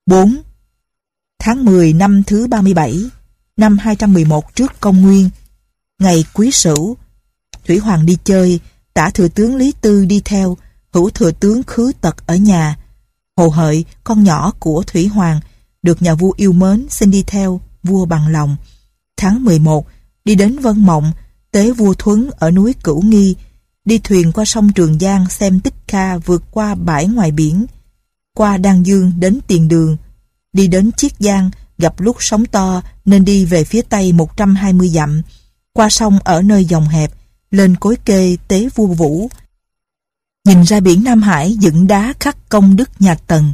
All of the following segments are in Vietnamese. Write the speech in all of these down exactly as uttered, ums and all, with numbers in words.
bốn. Tháng mười năm thứ ba mươi bảy, năm hai trăm mười một trước công nguyên, ngày Quý Sửu, Thủy Hoàng đi chơi, tả thừa tướng Lý Tư đi theo, hữu thừa tướng Khứ Tật ở nhà. Hồ Hợi, con nhỏ của Thủy Hoàng, được nhà vua yêu mến xin đi theo, vua bằng lòng. Tháng mười một, đi đến Vân Mộng, tế vua Thuấn ở núi Cửu Nghi, đi thuyền qua sông Trường Giang xem Tích Kha vượt qua bãi ngoài biển, qua Đan Dương đến Tiền Đường, đi đến Chiết Giang, gặp lúc sóng to nên đi về phía tây một trăm hai mươi dặm, qua sông ở nơi dòng hẹp, lên Cối Kê tế vua Vũ, nhìn ra biển Nam Hải dựng đá khắc công đức nhà Tần.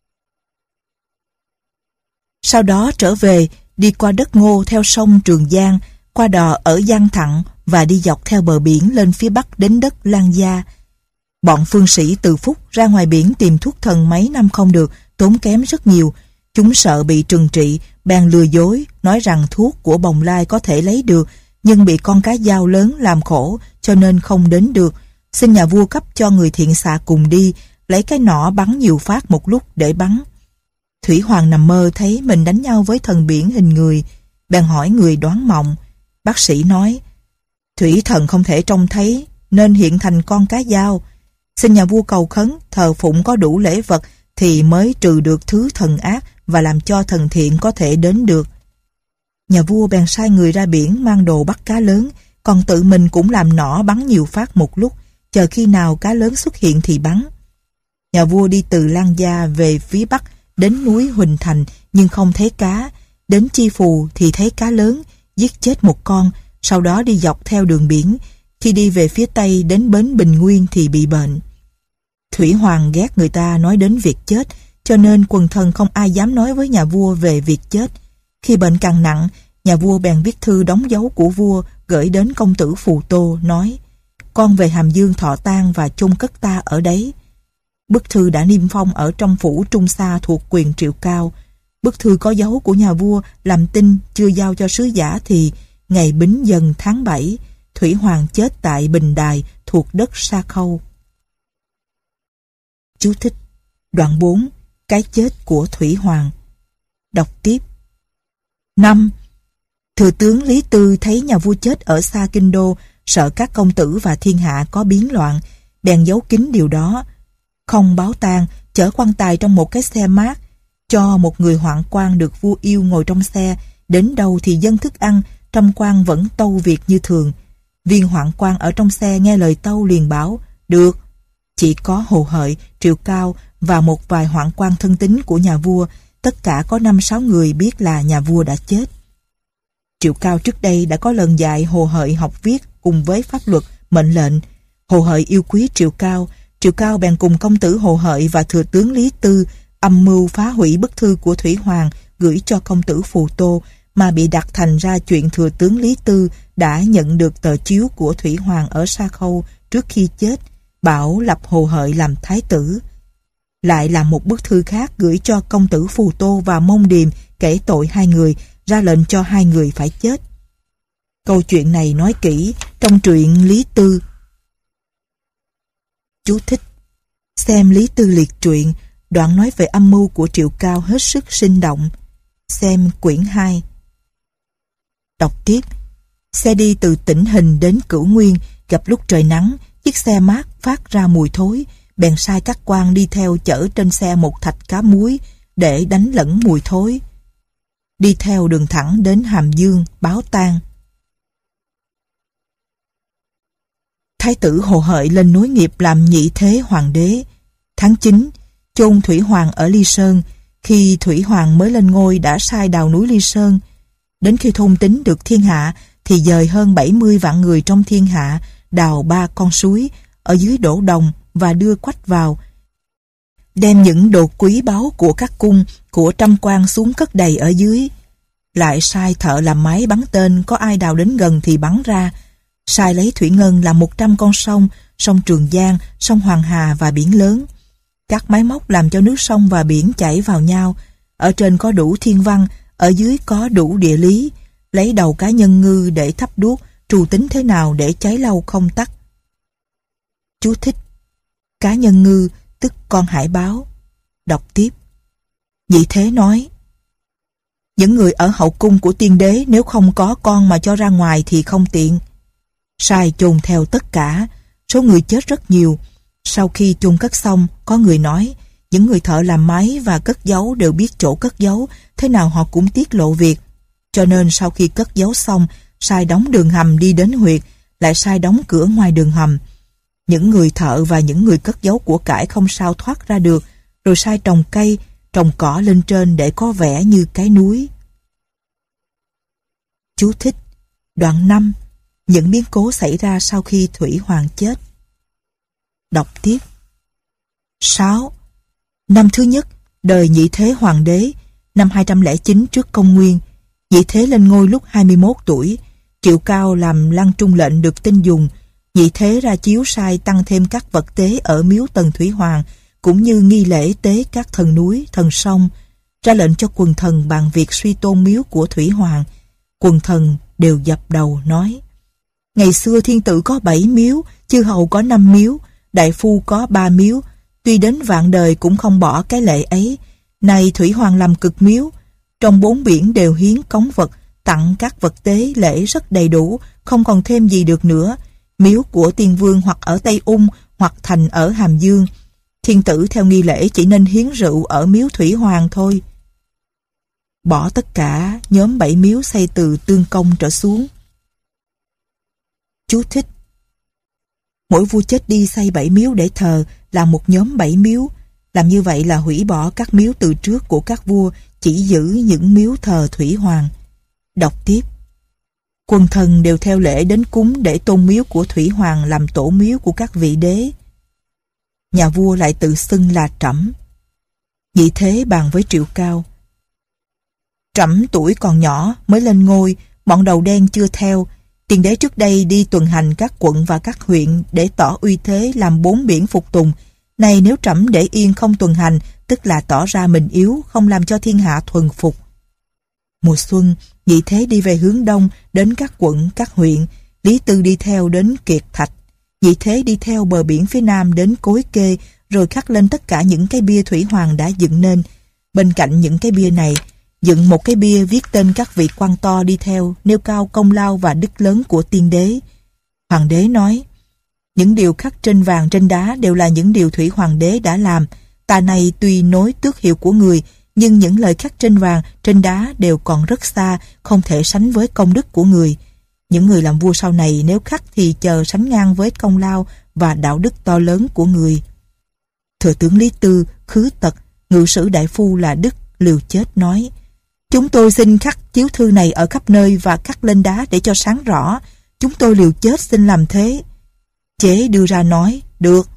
Sau đó trở về, đi qua đất Ngô theo sông Trường Giang, qua đò ở Giang Thặng và đi dọc theo bờ biển lên phía bắc đến đất Lan Gia. Bọn phương sĩ Từ Phúc ra ngoài biển tìm thuốc thần mấy năm không được, tốn kém rất nhiều. Chúng sợ bị trừng trị, bèn lừa dối, nói rằng thuốc của Bồng Lai có thể lấy được, nhưng bị con cá dao lớn làm khổ, cho nên không đến được. Xin nhà vua cấp cho người thiện xạ cùng đi, lấy cái nỏ bắn nhiều phát một lúc để bắn. Thủy Hoàng nằm mơ thấy mình đánh nhau với thần biển hình người, bèn hỏi người đoán mộng. Bác sĩ nói, thủy thần không thể trông thấy, nên hiện thành con cá dao. Xin nhà vua cầu khấn, thờ phụng có đủ lễ vật, thì mới trừ được thứ thần ác và làm cho thần thiện có thể đến được. Nhà vua bèn sai người ra biển mang đồ bắt cá lớn, còn tự mình cũng làm nỏ bắn nhiều phát một lúc, chờ khi nào cá lớn xuất hiện thì bắn. Nhà vua đi từ Lan Gia về phía bắc, đến núi Huỳnh Thành nhưng không thấy cá, đến Chi Phù thì thấy cá lớn, giết chết một con, sau đó đi dọc theo đường biển, khi đi về phía tây đến bến Bình Nguyên thì bị bệnh. Thủy Hoàng ghét người ta nói đến việc chết, cho nên quần thần không ai dám nói với nhà vua về việc chết. Khi bệnh càng nặng, nhà vua bèn viết thư đóng dấu của vua gửi đến công tử Phù Tô, nói: con về Hàm Dương thọ tang và chôn cất ta ở đấy. Bức thư đã niêm phong ở trong phủ Trung Sa thuộc quyền Triệu Cao. Bức thư có dấu của nhà vua làm tin chưa giao cho sứ giả thì ngày Bính Dần tháng bảy, Thủy Hoàng chết tại Bình Đài thuộc đất Sa Khâu. Chú thích: đoạn bốn. Cái chết của Thủy Hoàng. Đọc tiếp. năm. Thừa tướng Lý Tư thấy nhà vua chết ở xa Kinh Đô, sợ các công tử và thiên hạ có biến loạn, bèn giấu kín điều đó. Không báo tang, chở quan tài trong một cái xe mát, cho một người hoạn quan được vua yêu ngồi trong xe, đến đâu thì dâng thức ăn, trong quan vẫn tâu việc như thường. Viên hoạn quan ở trong xe nghe lời tâu liền bảo: được. Chỉ có Hồ Hợi, Triệu Cao và một vài hoạn quan thân tín của nhà vua, tất cả có năm sáu người biết là nhà vua đã chết. Triệu Cao trước đây đã có lần dạy Hồ Hợi học viết cùng với pháp luật, mệnh lệnh. Hồ Hợi yêu quý Triệu Cao, Triệu Cao bèn cùng công tử Hồ Hợi và thừa tướng Lý Tư âm mưu phá hủy bức thư của Thủy Hoàng gửi cho công tử Phù Tô, mà bị đặt thành ra chuyện thừa tướng Lý Tư đã nhận được tờ chiếu của Thủy Hoàng ở Sa Khâu trước khi chết, bảo lập Hồ Hợi làm thái tử. Lại làm một bức thư khác gửi cho công tử Phù Tô và Mông Điềm kể tội hai người, ra lệnh cho hai người phải chết. Câu chuyện này nói kỹ trong truyện Lý Tư. Chú thích: xem Lý Tư liệt truyện, đoạn nói về âm mưu của Triệu Cao hết sức sinh động. Xem quyển hai. Đọc tiếp. Xe đi từ Tỉnh Hình đến Cửu Nguyên, gặp lúc trời nắng, chiếc xe mát phát ra mùi thối, bèn sai các quan đi theo chở trên xe một thạch cá muối để đánh lẫn mùi thối. Đi theo đường thẳng đến Hàm Dương báo tang. Thái tử Hồ Hợi lên nối nghiệp làm nhị thế hoàng đế. Tháng chín, chôn Thủy Hoàng ở Ly Sơn. Khi Thủy Hoàng mới lên ngôi đã sai đào núi Ly Sơn. Đến khi thôn tính được thiên hạ thì dời hơn bảy mươi vạn người trong thiên hạ, đào ba con suối ở dưới đổ đồng và đưa quách vào, đem những đồ quý báu của các cung, của trăm quan xuống cất đầy ở dưới. Lại sai thợ làm máy bắn tên, có ai đào đến gần thì bắn ra. Sai lấy thủy ngân làm một trăm con sông, sông Trường Giang, sông Hoàng Hà và biển lớn. Các máy móc làm cho nước sông và biển chảy vào nhau. Ở trên có đủ thiên văn, ở dưới có đủ địa lý. Lấy đầu cá nhân ngư để thắp đuốc, trù tính thế nào để cháy lâu không tắt. Chú thích: cá nhân ngư tức con hải báo. Đọc tiếp. Nhị Thế nói: những người ở hậu cung của tiên đế nếu không có con mà cho ra ngoài thì không tiện. Sai chôn theo tất cả, số người chết rất nhiều. Sau khi chôn cất xong, có người nói những người thợ làm máy và cất giấu đều biết chỗ cất giấu, thế nào họ cũng tiết lộ việc. Cho nên sau khi cất giấu xong, sai đóng đường hầm đi đến huyệt, lại sai đóng cửa ngoài đường hầm. Những người thợ và những người cất giấu của cải không sao thoát ra được, rồi sai trồng cây, trồng cỏ lên trên để có vẻ như cái núi. Chú thích: đoạn năm. Những biến cố xảy ra sau khi Thủy Hoàng chết. Đọc tiếp. sáu. Năm thứ nhất, đời Nhị Thế Hoàng đế, năm hai trăm lẻ chín trước công nguyên. Nhị Thế lên ngôi lúc hai mươi mốt tuổi. Triệu Cao làm Lăng Trung lệnh được tin dùng. Nhị Thế ra chiếu sai tăng thêm các vật tế ở miếu Tần Thủy Hoàng, cũng như nghi lễ tế các thần núi, thần sông. Ra lệnh cho quần thần bàn việc suy tôn miếu của Thủy Hoàng. Quần thần đều dập đầu nói: ngày xưa thiên tử có bảy miếu, chư hầu có năm miếu, đại phu có ba miếu, tuy đến vạn đời cũng không bỏ cái lệ ấy. Nay Thủy Hoàng làm cực miếu, trong bốn biển đều hiến cống vật, tặng các vật tế lễ rất đầy đủ, không còn thêm gì được nữa. Miếu của tiên vương hoặc ở Tây Ung hoặc thành ở Hàm Dương. Thiên tử theo nghi lễ chỉ nên hiến rượu ở miếu Thủy Hoàng thôi. Bỏ tất cả, nhóm bảy miếu xây từ Tương Công trở xuống. Chú thích: mỗi vua chết đi xây bảy miếu để thờ là một nhóm bảy miếu. Làm như vậy là hủy bỏ các miếu từ trước của các vua, chỉ giữ những miếu thờ Thủy Hoàng. Đọc tiếp. Quần thần đều theo lễ đến cúng để tôn miếu của Thủy Hoàng làm tổ miếu của các vị đế. Nhà vua lại tự xưng là Trẫm. Nhị Thế bàn với Triệu Cao: Trẫm tuổi còn nhỏ mới lên ngôi, bọn đầu đen chưa theo. Tiền đế trước đây đi tuần hành các quận và các huyện để tỏ uy thế làm bốn biển phục tùng. Này nếu Trẫm để yên không tuần hành, tức là tỏ ra mình yếu, không làm cho thiên hạ thuần phục. Mùa xuân, Nhị Thế đi về hướng đông đến các quận, các huyện. Lý Tư đi theo đến Kiệt Thạch. Nhị Thế đi theo bờ biển phía nam đến Cối Kê, rồi khắc lên tất cả những cái bia Thủy Hoàng đã dựng nên. Bên cạnh những cái bia này, dựng một cái bia viết tên các vị quan to đi theo, nêu cao công lao và đức lớn của tiên đế. Hoàng đế nói: những điều khắc trên vàng trên đá đều là những điều Thủy Hoàng đế đã làm. Ta này tuy nối tước hiệu của người, nhưng những lời khắc trên vàng trên đá đều còn rất xa, không thể sánh với công đức của người. Những người làm vua sau này nếu khắc thì chờ sánh ngang với công lao và đạo đức to lớn của người. Thừa tướng Lý Tư, Khứ Tật, ngự sử đại phu là Đức liều chết nói: chúng tôi xin khắc chiếu thư này ở khắp nơi và khắc lên đá để cho sáng rõ. Chúng tôi liều chết xin làm thế. Chế đưa ra nói: được.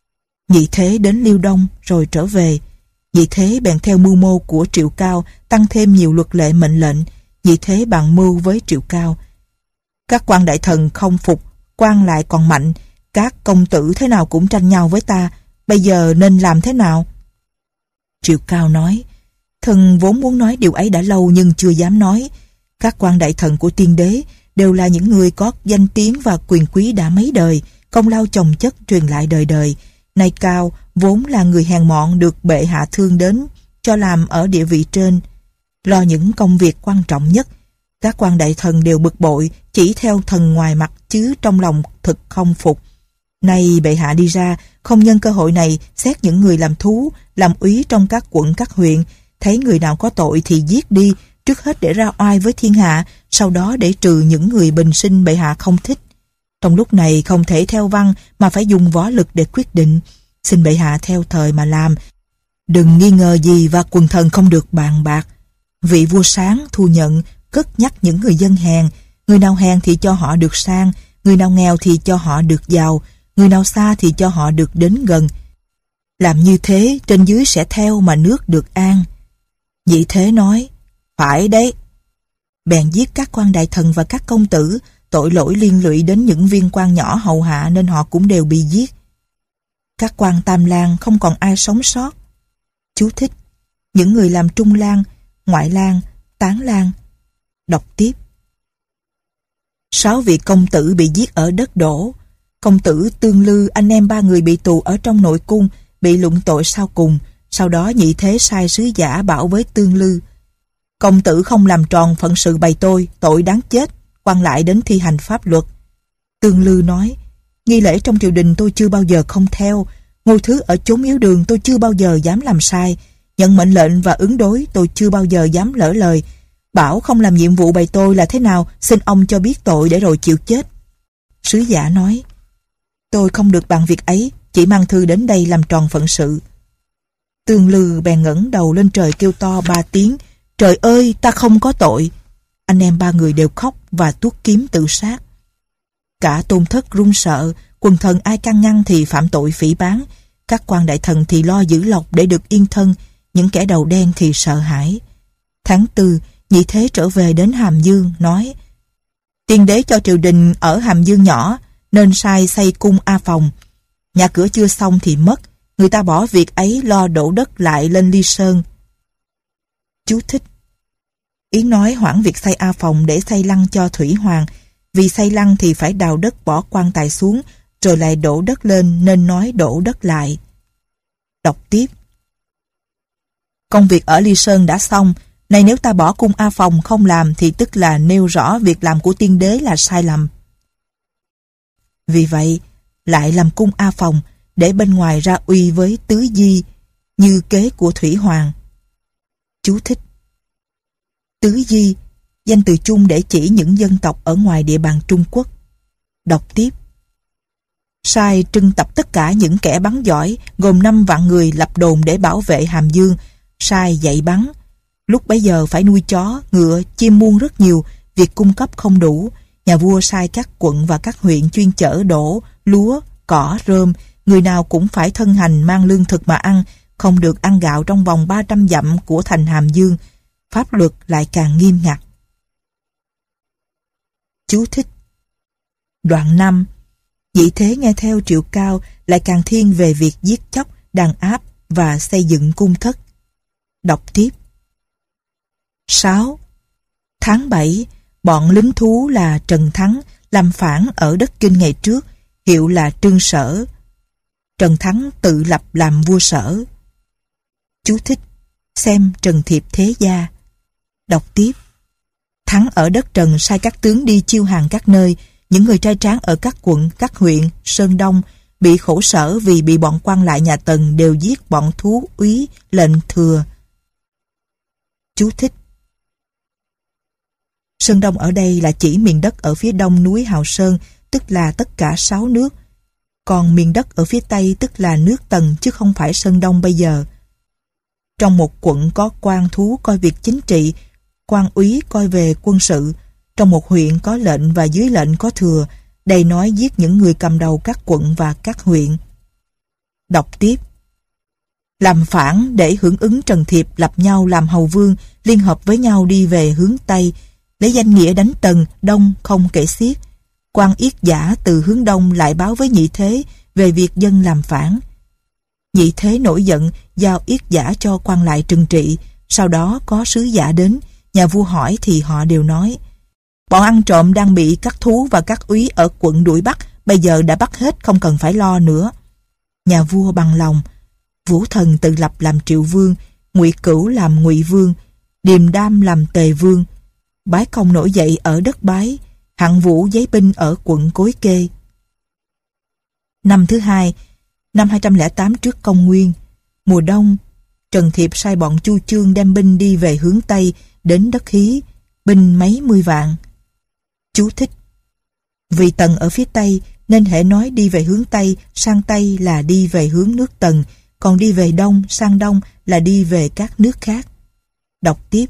Nhị Thế đến Liêu Đông rồi trở về. Nhị Thế bèn theo mưu mô của Triệu Cao, tăng thêm nhiều luật lệ mệnh lệnh. Nhị Thế bàn mưu với Triệu Cao: các quan đại thần không phục, quan lại còn mạnh. Các công tử thế nào cũng tranh nhau với ta, bây giờ nên làm thế nào? Triệu Cao nói: thần vốn muốn nói điều ấy đã lâu nhưng chưa dám nói. Các quan đại thần của tiên đế đều là những người có danh tiếng và quyền quý đã mấy đời, công lao chồng chất truyền lại đời đời. Nay Cao vốn là người hèn mọn được bệ hạ thương đến, cho làm ở địa vị trên, lo những công việc quan trọng nhất. Các quan đại thần đều bực bội, chỉ theo thần ngoài mặt chứ trong lòng thực không phục. Nay bệ hạ đi ra, không nhân cơ hội này xét những người làm thú, làm úy trong các quận các huyện, thấy người nào có tội thì giết đi, trước hết để ra oai với thiên hạ, sau đó để trừ những người bình sinh bệ hạ không thích. Trong lúc này không thể theo văn mà phải dùng võ lực để quyết định. Xin bệ hạ theo thời mà làm, đừng nghi ngờ gì và quần thần không được bàn bạc. Vị vua sáng thu nhận, cất nhắc những người dân hèn. Người nào hèn thì cho họ được sang, người nào nghèo thì cho họ được giàu, người nào xa thì cho họ được đến gần. Làm như thế trên dưới sẽ theo mà nước được an. Nhị Thế nói: phải đấy. Bèn giết các quan đại thần và các công tử. Tội lỗi liên lụy đến những viên quan nhỏ hầu hạ nên họ cũng đều bị giết. Các quan tam lang không còn ai sống sót. Chú thích: những người làm trung lang, ngoại lang, tán lang. Đọc tiếp. Sáu vị công tử bị giết ở đất Đỗ. Công tử Tương Lư, anh em ba người bị tù ở trong nội cung, bị luận tội sau cùng. Sau đó Nhị Thế sai sứ giả bảo với Tương Lư: công tử không làm tròn phận sự bày tôi, tội đáng chết, quan lại đến thi hành pháp luật. Tương Lư nói: nghi lễ trong triều đình tôi chưa bao giờ không theo, ngôi thứ ở chốn yếu đường tôi chưa bao giờ dám làm sai, nhận mệnh lệnh và ứng đối tôi chưa bao giờ dám lỡ lời. Bảo không làm nhiệm vụ bày tôi là thế nào, xin ông cho biết tội để rồi chịu chết. Sứ giả nói: tôi không được bàn việc ấy, chỉ mang thư đến đây làm tròn phận sự. Tương Lư bèn ngẩng đầu lên trời kêu to ba tiếng: trời ơi, ta không có tội. Anh em ba người đều khóc và tuốt kiếm tự sát. Cả Tôn Thất run sợ, quần thần ai can ngăn thì phạm tội phỉ báng, các quan đại thần thì lo giữ lộc để được yên thân, những kẻ đầu đen thì sợ hãi. Tháng tư, Nhị Thế trở về đến Hàm Dương, nói: tiên đế cho triều đình ở Hàm Dương nhỏ, nên sai xây cung A Phòng. Nhà cửa chưa xong thì mất, người ta bỏ việc ấy lo đổ đất lại lên Ly Sơn. Chú thích: Yến nói hoãn việc xây A Phòng để xây lăng cho Thủy Hoàng, vì xây lăng thì phải đào đất bỏ quan tài xuống, rồi lại đổ đất lên, nên nói đổ đất lại. Đọc tiếp: công việc ở Ly Sơn đã xong, này nếu ta bỏ cung A Phòng không làm thì tức là nêu rõ việc làm của tiên đế là sai lầm. Vì vậy, lại làm cung A Phòng để bên ngoài ra uy với Tứ Di, như kế của Thủy Hoàng. Chú thích: Tứ Di, danh từ chung để chỉ những dân tộc ở ngoài địa bàn Trung Quốc. Đọc tiếp: sai trưng tập tất cả những kẻ bắn giỏi, gồm năm vạn người lập đồn để bảo vệ Hàm Dương, sai dạy bắn. Lúc bấy giờ phải nuôi chó, ngựa, chim muôn rất nhiều, việc cung cấp không đủ. Nhà vua sai các quận và các huyện chuyên chở đổ, lúa, cỏ, rơm, người nào cũng phải thân hành mang lương thực mà ăn, không được ăn gạo trong vòng ba trăm dặm của thành Hàm Dương. Pháp luật lại càng nghiêm ngặt. Chú thích: đoạn năm, Nhị Thế nghe theo Triệu Cao lại càng thiên về việc giết chóc, đàn áp và xây dựng cung thất. Đọc tiếp: sáu. Tháng bảy, bọn lính thú là Trần Thắng làm phản ở đất Kinh ngày trước, hiệu là Trương Sở. Trần Thắng tự lập làm vua Sở. Chú thích: xem Trần Thiệp Thế Gia. Đọc tiếp: Thắng ở đất Trần sai các tướng đi chiêu hàng các nơi, những người trai tráng ở các quận, các huyện, Sơn Đông bị khổ sở vì bị bọn quan lại nhà Tần đều giết bọn thú úy lệnh thừa. Chú thích: Sơn Đông ở đây là chỉ miền đất ở phía đông núi Hào Sơn, tức là tất cả sáu nước. Còn miền đất ở phía tây tức là nước Tần chứ không phải Sơn Đông bây giờ. Trong một quận có quan thú coi việc chính trị, quan úy coi về quân sự. Trong một huyện có lệnh và dưới lệnh có thừa, đây nói giết những người cầm đầu các quận và các huyện. Đọc tiếp: làm phản để hưởng ứng Trần Thiệp lập nhau làm hầu vương, liên hợp với nhau đi về hướng Tây, lấy danh nghĩa đánh Tần, Đông không kể xiết. Quan Yết Giả từ hướng Đông lại báo với Nhị Thế về việc dân làm phản. Nhị Thế nổi giận, giao Yết Giả cho quan lại trừng trị. Sau đó có sứ giả đến, nhà vua hỏi thì họ đều nói: bọn ăn trộm đang bị các thú và các úy ở quận đuổi bắt, bây giờ đã bắt hết, không cần phải lo nữa. Nhà vua bằng lòng. Vũ Thần tự lập làm Triệu Vương, Ngụy Cửu làm Ngụy Vương, Điềm Đam làm Tề Vương. Bái Công nổi dậy ở đất Bái, Hạng Vũ giấy binh ở quận Cối Kê. Năm thứ hai, năm hai trăm lẻ tám trước công nguyên, mùa đông, Trần Thiệp sai bọn Chu Chương đem binh đi về hướng Tây đến đất Hí, binh mấy mươi vạn. Chú thích: vì Tần ở phía Tây nên hễ nói đi về hướng Tây sang Tây là đi về hướng nước Tần, còn đi về Đông sang Đông là đi về các nước khác. Đọc tiếp: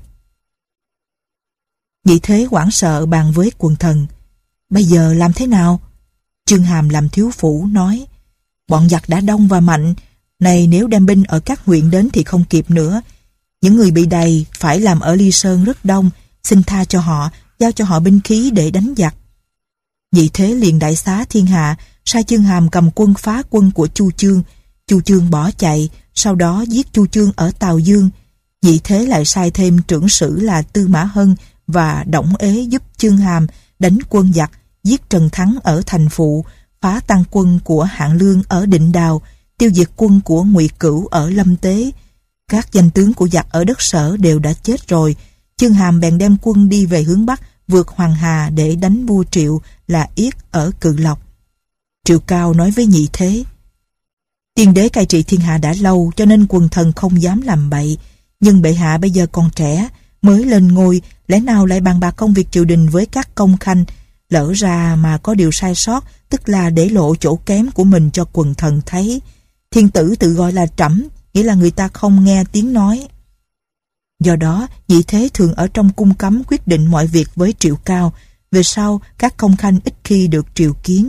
Nhị Thế hoảng sợ bàn với quần thần: bây giờ làm thế nào? Chương Hàm làm thiếu phủ nói: bọn giặc đã đông và mạnh, này nếu đem binh ở các huyện đến thì không kịp nữa. Những người bị đầy phải làm ở Ly Sơn rất đông, xin tha cho họ, giao cho họ binh khí để đánh giặc. Nhị Thế liền đại xá thiên hạ, sai Chương Hàm cầm quân phá quân của Chu Chương. Chu Chương bỏ chạy, sau đó giết Chu Chương ở Tào Dương. Nhị Thế lại sai thêm trưởng sử là Tư Mã Hân và Đổng Ế giúp Chương Hàm đánh quân giặc, giết Trần Thắng ở Thành Phụ, phá tăng quân của Hạng Lương ở Định Đào, tiêu diệt quân của Ngụy Cửu ở Lâm Tế, Các danh tướng của giặc ở đất Sở đều đã chết rồi. Chương Hàm bèn đem quân đi về hướng Bắc, vượt Hoàng Hà để đánh vua Triệu là Yết ở Cự Lộc. Triệu Cao nói với Nhị Thế: Tiên đế cai trị thiên hạ đã lâu, cho nên quần thần không dám làm bậy. Nhưng bệ hạ bây giờ còn trẻ, mới lên ngôi, lẽ nào lại bàn bạc công việc triều đình với các công khanh? Lỡ ra mà có điều sai sót, tức là để lộ chỗ kém của mình cho quần thần thấy. Thiên tử tự gọi là trẫm, nghĩa là người ta không nghe tiếng nói. Do đó, Nhị Thế thường ở trong cung cấm quyết định mọi việc với Triệu Cao. Về sau, các công khanh ít khi được triều kiến.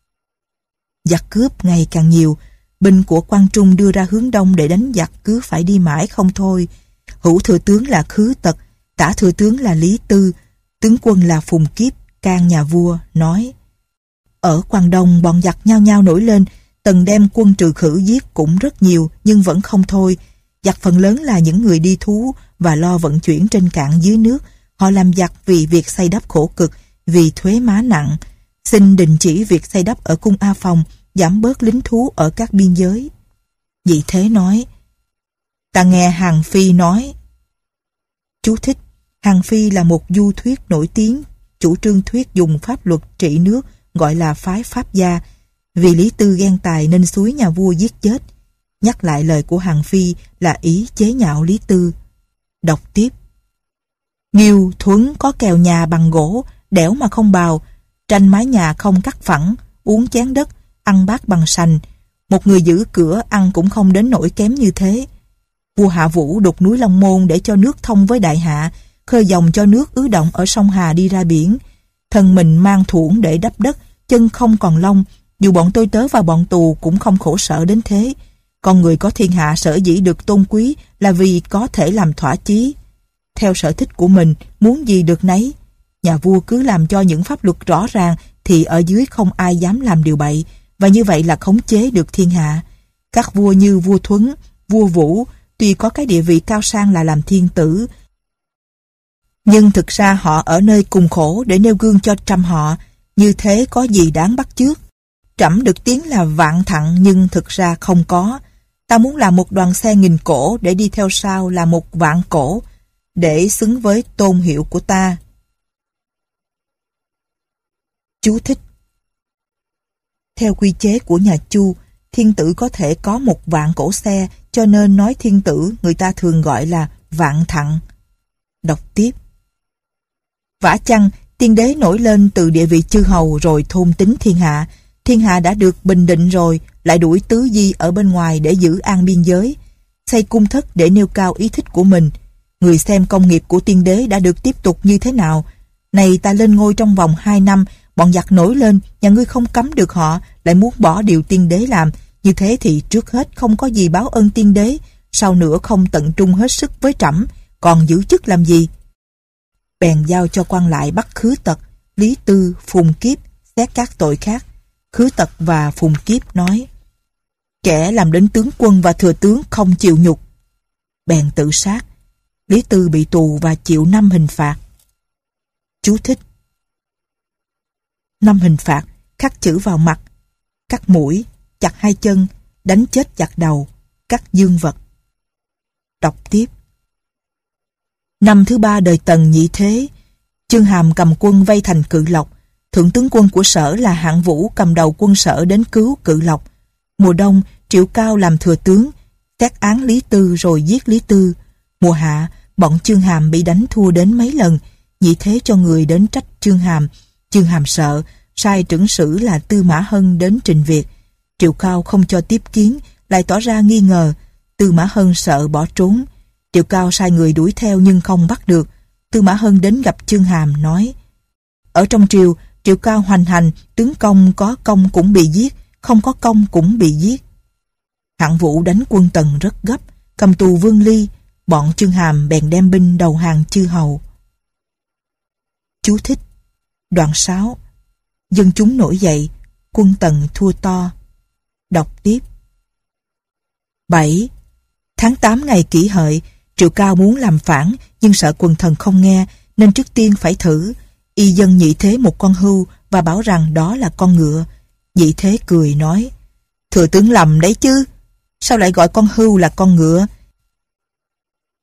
Giặc cướp ngày càng nhiều. Binh của Quang Trung đưa ra hướng đông để đánh giặc cứ phải đi mãi không thôi. Hữu thừa tướng là Khứ Tật, tả thừa tướng là Lý Tư, tướng quân là Phùng Kiếp, can nhà vua, nói: Ở Quang Đông bọn giặc nhao nhao nổi lên. Tần đem quân trừ khử giết cũng rất nhiều, nhưng vẫn không thôi. Giặc phần lớn là những người đi thú và lo vận chuyển trên cạn dưới nước. Họ làm giặc vì việc xây đắp khổ cực, vì thuế má nặng. Xin đình chỉ việc xây đắp ở cung A Phòng, giảm bớt lính thú ở các biên giới. Nhị Thế nói: Ta nghe Hàn Phi nói. Chú thích: Hàn Phi là một du thuyết nổi tiếng, chủ trương thuyết dùng pháp luật trị nước, gọi là phái Pháp gia. Vì Lý Tư ghen tài nên xúi nhà vua giết chết. Nhắc lại lời của Hàn Phi là ý chế nhạo Lý Tư. Đọc tiếp: Nghiêu Thuấn có kèo nhà bằng gỗ, đẽo mà không bào, tranh mái nhà không cắt phẳng, uống chén đất, ăn bát bằng sành. Một người giữ cửa ăn cũng không đến nỗi kém như thế. Vua Hạ Vũ đục núi Long Môn để cho nước thông với Đại Hạ, khơi dòng cho nước ứ động ở sông Hà đi ra biển. Thân mình mang thuổng để đắp đất, chân không còn lông. Dù bọn tôi tớ và bọn tù cũng không khổ sở đến thế. Con người có thiên hạ sở dĩ được tôn quý là vì có thể làm thỏa chí. Theo sở thích của mình, muốn gì được nấy. Nhà vua cứ làm cho những pháp luật rõ ràng thì ở dưới không ai dám làm điều bậy, và như vậy là khống chế được thiên hạ. Các vua như vua Thuấn, vua Vũ tuy có cái địa vị cao sang là làm thiên tử, nhưng thực ra họ ở nơi cùng khổ để nêu gương cho trăm họ. Như thế có gì đáng bắt chước? Trẫm được tiếng là vạn thặng nhưng thực ra không có. Ta muốn làm một đoàn xe nghìn cổ để đi theo sau là một vạn cổ, để xứng với tôn hiệu của ta. Chú thích: Theo quy chế của nhà Chu, thiên tử có thể có một vạn cổ xe, cho nên nói thiên tử người ta thường gọi là vạn thặng. Đọc tiếp: Vả chăng, tiên đế nổi lên từ địa vị chư hầu rồi thôn tính thiên hạ. Thiên hạ đã được bình định rồi, lại đuổi tứ di ở bên ngoài để giữ an biên giới, xây cung thất để nêu cao ý thích của mình. Người xem công nghiệp của tiên đế đã được tiếp tục như thế nào. Này ta lên ngôi trong vòng hai năm, bọn giặc nổi lên, nhà ngươi không cấm được họ, lại muốn bỏ điều tiên đế làm. Như thế thì trước hết không có gì báo ơn tiên đế, sau nữa không tận trung hết sức với trẫm, còn giữ chức làm gì? Bèn giao cho quan lại bắt Khứ Tật, Lý Tư, Phùng Kiếp xét các tội khác. Khứ Tật và Phùng Kiếp nói: Kẻ làm đến tướng quân và thừa tướng không chịu nhục, bèn tự sát. Lý Tư bị tù và chịu năm hình phạt. Chú thích: Năm hình phạt khắc chữ vào mặt, cắt mũi, chặt hai chân, đánh chết chặt đầu, cắt dương vật. Đọc tiếp: Năm thứ ba đời Tần Nhị Thế, Chương Hàm cầm quân vây thành Cự Lộc. Thượng tướng quân của Sở là Hạng Vũ cầm đầu quân Sở đến cứu Cự Lộc. Mùa đông, Triệu Cao làm thừa tướng, xét án Lý Tư rồi giết Lý Tư. Mùa hạ, bọn Chương Hàm bị đánh thua đến mấy lần. Nhị Thế cho người đến trách Chương Hàm. Chương Hàm sợ, sai trưởng sử là Tư Mã Hân đến trình việc. Triệu Cao không cho tiếp kiến, lại tỏ ra nghi ngờ. Tư Mã Hân sợ bỏ trốn. Triệu Cao sai người đuổi theo nhưng không bắt được. Tư Mã Hân đến gặp Chương Hàm nói: Ở trong triều, Triệu Cao hoành hành, tướng công có công cũng bị giết, không có công cũng bị giết. Hạng Vũ đánh quân Tần rất gấp, cầm tù Vương Ly. Bọn Chương Hàm bèn đem binh đầu hàng chư hầu. Chú thích: Đoạn sáu. Dân chúng nổi dậy, quân Tần thua to. Đọc tiếp: bảy. Tháng tám ngày Kỷ Hợi, Triệu Cao muốn làm phản nhưng sợ quần thần không nghe nên trước tiên phải thử. Y dâng Nhị Thế một con hươu và bảo rằng đó là con ngựa. Nhị Thế cười nói: Thừa tướng lầm đấy chứ, sao lại gọi con hươu là con ngựa?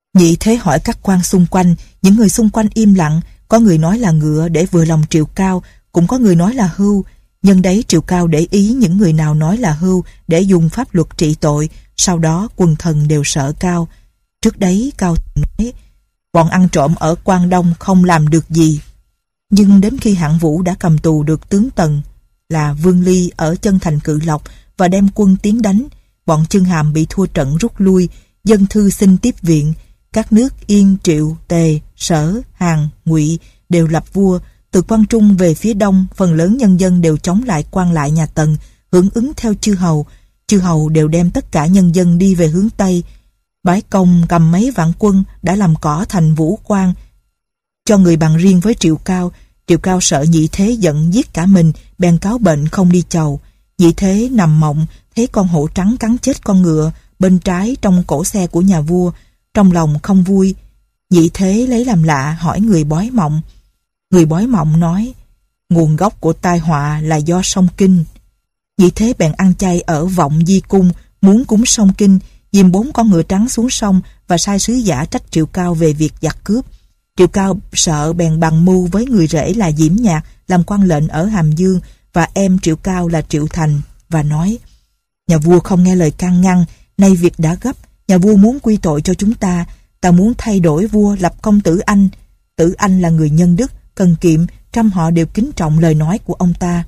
Nhị Thế hỏi các quan xung quanh, những người xung quanh im lặng, có người nói là ngựa để vừa lòng Triệu Cao, cũng có người nói là hưu. Nhân đấy Triệu Cao để ý những người nào nói là hưu để dùng pháp luật trị tội, sau đó quần thần đều sợ Cao. Trước đấy Cao nói, bọn ăn trộm ở Quan Đông không làm được gì. Nhưng đến khi Hạng Vũ đã cầm tù được tướng Tần là Vương Ly ở chân thành Cự Lộc và đem quân tiến đánh, bọn Chương Hàm bị thua trận rút lui, dân thư xin tiếp viện. Các nước Yên, Triệu, Tề, Sở, Hàn, Ngụy đều lập vua. Từ Quan Trung về phía đông, phần lớn nhân dân đều chống lại quan lại nhà Tần, hưởng ứng theo chư hầu. Chư hầu đều đem tất cả nhân dân đi về hướng Tây. Bái Công cầm mấy vạn quân đã làm cỏ thành Vũ Quan, cho người bằng riêng với Triệu Cao. Triệu Cao sợ Nhị Thế giận giết cả mình, bèn cáo bệnh không đi chầu. Nhị Thế nằm mộng, thấy con hổ trắng cắn chết con ngựa bên trái trong cổ xe của nhà vua, trong lòng không vui. Nhị Thế lấy làm lạ hỏi người bói mộng. Người bói mộng nói, nguồn gốc của tai họa là do sông Kinh. Nhị Thế bèn ăn chay ở Vọng Di Cung, muốn cúng sông Kinh, dìm bốn con ngựa trắng xuống sông và sai sứ giả trách Triệu Cao về việc giặc cướp. Triệu Cao sợ bèn bằng mưu với người rể là Diễm Nhạc làm quan lệnh ở Hàm Dương và em Triệu Cao là Triệu Thành, và nói, nhà vua không nghe lời can ngăn, nay việc đã gấp, nhà vua muốn quy tội cho chúng ta, ta muốn thay đổi vua lập công Tử Anh. Tử Anh là người nhân đức, cần kiệm, trăm họ đều kính trọng lời nói của ông ta.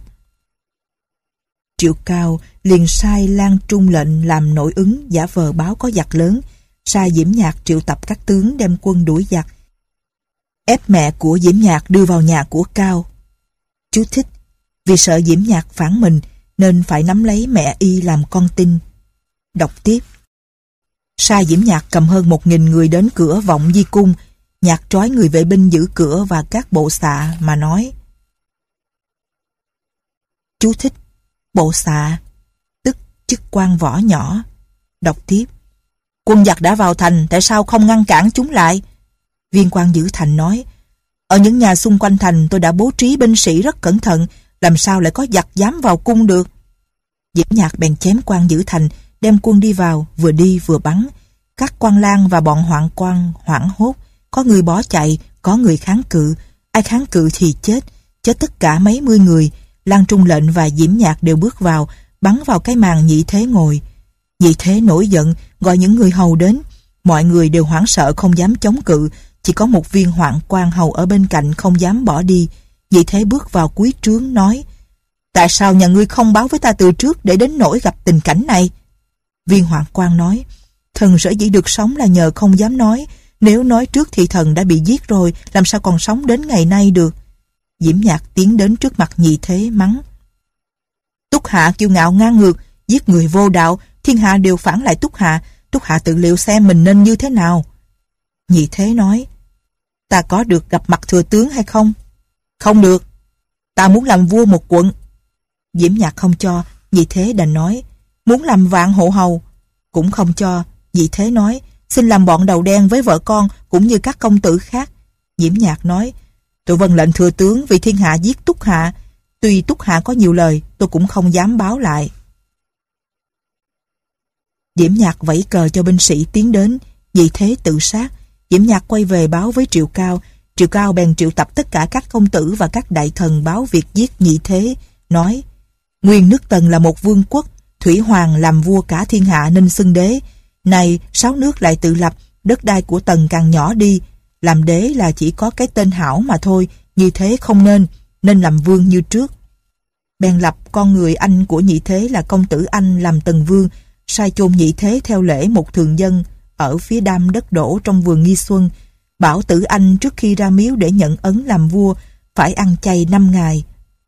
Triệu Cao liền sai Lan Trung lệnh làm nội ứng giả vờ báo có giặc lớn, sai Diễm Nhạc triệu tập các tướng đem quân đuổi giặc, ép mẹ của Diễm Nhạc đưa vào nhà của Cao. Chú thích: vì sợ Diễm Nhạc phản mình nên phải nắm lấy mẹ y làm con tin. Đọc tiếp: sai Diễm Nhạc cầm hơn một nghìn người đến cửa Vọng Di Cung. Nhạc trói người vệ binh giữ cửa và các bộ xạ mà nói. Chú thích: bộ xạ tức chức quan võ nhỏ. Đọc tiếp: quân giặc đã vào thành, tại sao không ngăn cản chúng lại? Viên quan giữ thành nói: ở những nhà xung quanh thành tôi đã bố trí binh sĩ rất cẩn thận, làm sao lại có giặc dám vào cung được? Diễm Nhạc bèn chém quan giữ thành, đem quân đi vào, vừa đi vừa bắn. Các quan lang và bọn hoạn quan hoảng hốt, có người bỏ chạy, có người kháng cự. Ai kháng cự thì chết, chết tất cả mấy mươi người. Lan Trung lệnh và Diễm Nhạc đều bước vào, bắn vào cái màn Nhị Thế ngồi. Nhị Thế nổi giận, gọi những người hầu đến. Mọi người đều hoảng sợ không dám chống cự, chỉ có một viên hoạn quan hầu ở bên cạnh không dám bỏ đi. Nhị Thế bước vào cuối trướng nói: tại sao nhà ngươi không báo với ta từ trước để đến nỗi gặp tình cảnh này? Viên hoạn quan nói: thần sở dĩ được sống là nhờ không dám nói, nếu nói trước thì thần đã bị giết rồi, làm sao còn sống đến ngày nay được. Diễm Nhạc tiến đến trước mặt Nhị Thế mắng: Túc Hạ kiêu ngạo ngang ngược, giết người vô đạo, thiên hạ đều phản lại Túc Hạ, Túc Hạ tự liệu xem mình nên như thế nào. Nhị Thế nói: ta có được gặp mặt thừa tướng hay không? Không được, ta muốn làm vua một quận. Diễm Nhạc không cho. Nhị Thế đành nói: muốn làm vạn hộ hầu. Cũng không cho. Nhị Thế nói: xin làm bọn đầu đen với vợ con cũng như các công tử khác. Diễm Nhạc nói: tôi vâng lệnh thừa tướng vì thiên hạ giết Túc Hạ, tuy Túc Hạ có nhiều lời tôi cũng không dám báo lại. Diễm Nhạc vẫy cờ cho binh sĩ tiến đến. Nhị Thế tự sát. Diễm Nhạc quay về báo với Triệu Cao. Triệu Cao bèn triệu tập tất cả các công tử và các đại thần báo việc giết Nhị Thế, nói: nguyên nước Tần là một vương quốc, Thủy Hoàng làm vua cả thiên hạ nên xưng đế. Này sáu nước lại tự lập, đất đai của Tần càng nhỏ đi, làm đế là chỉ có cái tên hảo mà thôi, như thế không nên, nên làm vương như trước. Bèn lập con người anh của Nhị Thế là công tử Anh làm Tần vương, sai chôn Nhị Thế theo lễ một thường dân ở phía đam đất đổ trong vườn Nghi Xuân. Bảo tử Anh trước khi ra miếu để nhận ấn làm vua phải ăn chay năm ngày.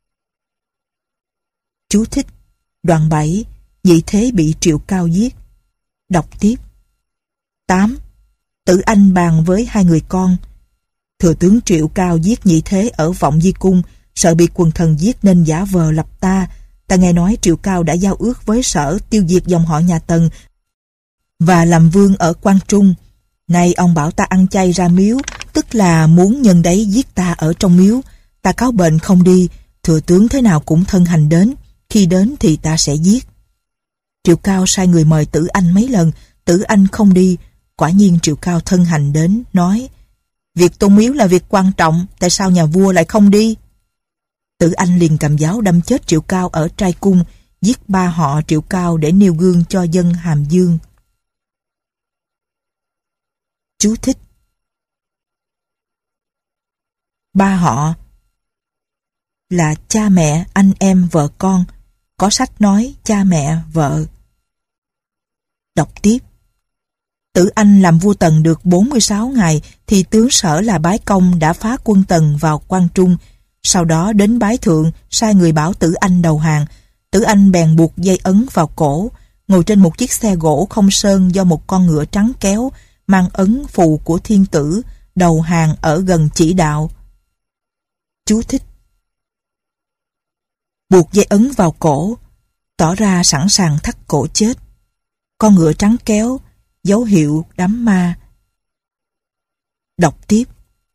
Chú thích: đoạn bảy. Nhị Thế bị Triệu Cao giết. Đọc tiếp: tám. Tử Anh bàn với hai người con. Thừa tướng Triệu Cao giết Nhị Thế ở Vọng Di Cung, sợ bị quần thần giết nên giả vờ lập ta. Ta nghe nói Triệu Cao đã giao ước với Sở tiêu diệt dòng họ nhà Tần và làm vương ở Quan Trung. Nay ông bảo ta ăn chay ra miếu, tức là muốn nhân đấy giết ta ở trong miếu. Ta cáo bệnh không đi, thừa tướng thế nào cũng thân hành đến, khi đến thì ta sẽ giết. Triệu Cao sai người mời Tử Anh mấy lần, Tử Anh không đi. Quả nhiên Triệu Cao thân hành đến, nói: Việc tôn miếu là việc quan trọng, tại sao nhà vua lại không đi? Tử Anh liền cầm giáo đâm chết Triệu Cao ở trai cung, giết ba họ Triệu Cao để nêu gương cho dân Hàm Dương. Chú thích: Ba họ là cha mẹ, anh em, vợ con. Có sách nói cha mẹ, vợ. Đọc tiếp: Tử Anh làm vua Tần được bốn mươi sáu ngày thì tướng Sở là Bái Công đã phá quân Tần vào Quan Trung. Sau đó đến Bái Thượng sai người bảo Tử Anh đầu hàng. Tử Anh bèn buộc dây ấn vào cổ, ngồi trên một chiếc xe gỗ không sơn do một con ngựa trắng kéo, mang ấn phù của thiên tử, đầu hàng ở gần chỉ đạo. Chú thích: Buộc dây ấn vào cổ, tỏ ra sẵn sàng thắt cổ chết. Con ngựa trắng kéo, dấu hiệu đám ma. Đọc tiếp: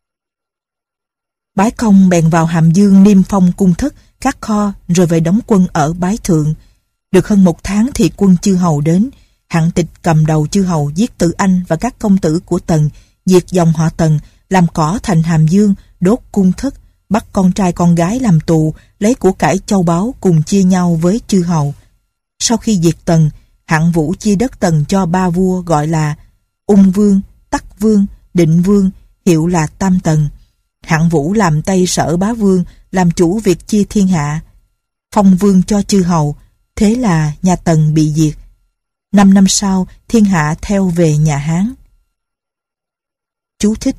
Bái Công bèn vào Hàm Dương niêm phong cung thất, các kho, rồi về đóng quân ở Bái Thượng. Được hơn một tháng thì quân chư hầu đến. Hạng Tịch cầm đầu chư hầu giết Tử Anh và các công tử của Tần, diệt dòng họ Tần, làm cỏ thành Hàm Dương, đốt cung thất, bắt con trai con gái làm tù, lấy của cải châu báu cùng chia nhau với chư hầu. Sau khi diệt Tần, Hạng Vũ chia đất Tần cho ba vua gọi là Ung Vương, Tắc Vương, Định Vương, hiệu là Tam Tần. Hạng Vũ làm Tây Sở Bá Vương, làm chủ việc chia thiên hạ. Phong vương cho chư hầu, thế là nhà Tần bị diệt. Năm năm sau, thiên hạ theo về nhà Hán. Chú thích: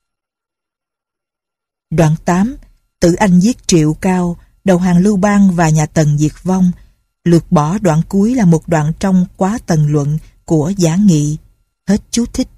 Đoạn tám. Tử Anh giết Triệu Cao, đầu hàng Lưu Bang và nhà Tần diệt vong. Lược bỏ đoạn cuối là một đoạn trong Quá Tần Luận của Giả Nghị. Hết chú thích.